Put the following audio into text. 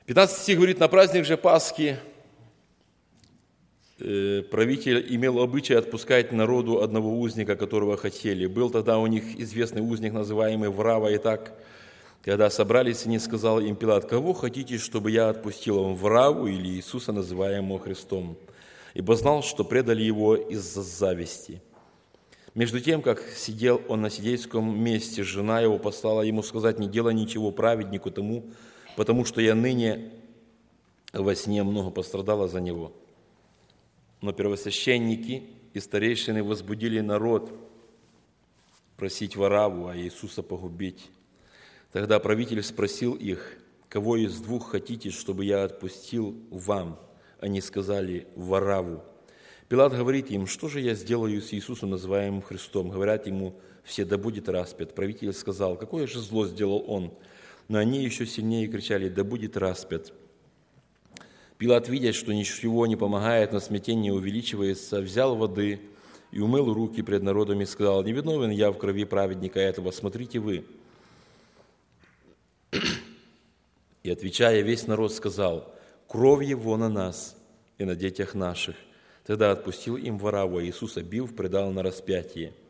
15 стих говорит: «На праздник же Пасхи правитель имел обычай отпускать народу одного узника, которого хотели. Был тогда у них известный узник, называемый Врава. Итак, когда собрались они, сказал им Пилат: кого хотите, чтобы я отпустил вам, Враву или Иисуса, называемого Христом? Ибо знал, что предали его из-за зависти. Между тем, как сидел он на сидельском месте, жена его послала ему сказать: не делай ничего праведнику тому, потому что я ныне во сне много пострадала за него. Но первосвященники и старейшины возбудили народ просить Варавву, а Иисуса погубить. Тогда правитель спросил их: кого из двух хотите, чтобы я отпустил вам? Они сказали: Варавву. Пилат говорит им: что же я сделаю с Иисусом, называемым Христом? Говорят ему все: да будет распят. Правитель сказал: какое же зло сделал он? Но они еще сильнее кричали: да будет распят. Пилат, видя, что ничего не помогает, но смятение увеличивается, взял воды и умыл руки пред народом и сказал: не виновен я в крови праведника этого, смотрите вы. И, отвечая, весь народ сказал: кровь его на нас и на детях наших. Тогда отпустил им Варавву, а Иисуса бив, предал на распятие.